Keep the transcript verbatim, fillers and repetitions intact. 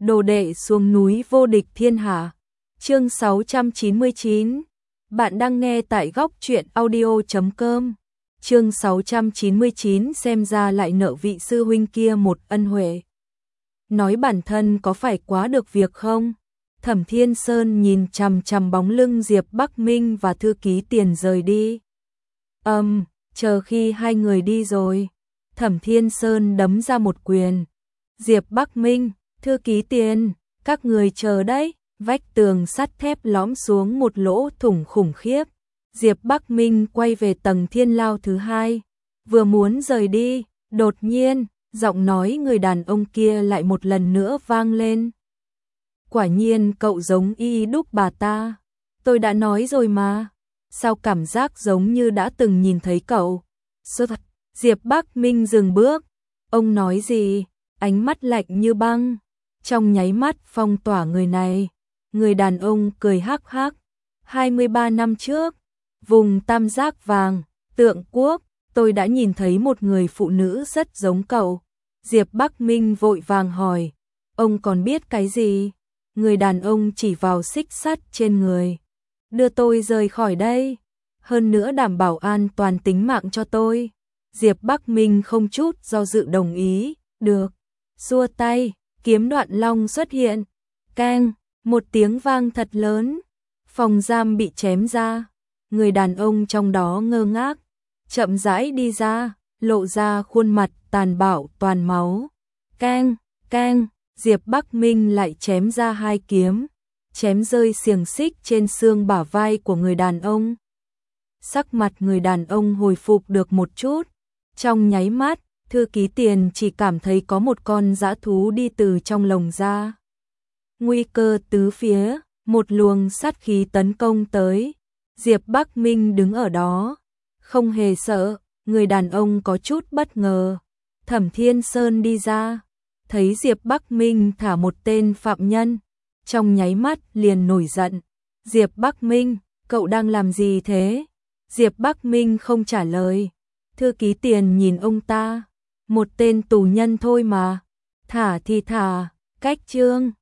Đồ đệ xuống núi vô địch thiên hạ. Chương sáu trăm chín mươi chín. Bạn đang nghe tại góc truyện audio chấm com. Chương sáu trăm chín mươi chín xem ra lại nợ vị sư huynh kia một ân huệ. Nói bản thân có phải quá được việc không? Thẩm Thiên Sơn nhìn chằm chằm bóng lưng Diệp Bắc Minh và thư ký Tiền rời đi. Âm, um, chờ khi hai người đi rồi. Thẩm Thiên Sơn đấm ra một quyền. Diệp Bắc Minh, thư ký Tiền, các người chờ đấy. Vách tường sắt thép lõm xuống một lỗ thủng khủng khiếp. Diệp Bắc Minh quay về tầng thiên lao thứ hai. Vừa muốn rời đi, đột nhiên, giọng nói người đàn ông kia lại một lần nữa vang lên. Quả nhiên cậu giống y đúc bà ta. Tôi đã nói rồi mà. Sao cảm giác giống như đã từng nhìn thấy cậu? Sơ thật, Diệp Bắc Minh dừng bước. Ông nói gì? Ánh mắt lạnh như băng. Trong nháy mắt phong tỏa người này. Người đàn ông cười hắc hắc. hai mươi ba năm trước, vùng Tam Giác Vàng, Tượng Quốc, tôi đã nhìn thấy một người phụ nữ rất giống cậu. Diệp Bắc Minh vội vàng hỏi. Ông còn biết cái gì? Người đàn ông chỉ vào xích sắt trên người. Đưa tôi rời khỏi đây. Hơn nữa đảm bảo an toàn tính mạng cho tôi. Diệp Bắc Minh không chút do dự đồng ý. Được. Xua tay, kiếm đoạn long xuất hiện. Keng, một tiếng vang thật lớn. Phòng giam bị chém ra. Người đàn ông trong đó ngơ ngác. Chậm rãi đi ra, lộ ra khuôn mặt tàn bạo toàn máu. Keng, keng, Diệp Bắc Minh lại chém ra hai kiếm. Chém rơi xiềng xích trên xương bả vai của người đàn ông. Sắc mặt người đàn ông hồi phục được một chút. Trong nháy mắt, thư ký Tiền chỉ cảm thấy có một con dã thú đi từ trong lồng ra. Nguy cơ tứ phía, một luồng sát khí tấn công tới. Diệp Bắc Minh đứng ở đó, không hề sợ. Người đàn ông có chút bất ngờ. Thẩm Thiên Sơn đi ra, thấy Diệp Bắc Minh thả một tên phạm nhân, trong nháy mắt liền nổi giận. Diệp Bắc Minh, cậu đang làm gì thế? Diệp Bắc Minh không trả lời. Thư ký Tiền nhìn ông ta, một tên tù nhân thôi mà. Thả thì thả, cách chương.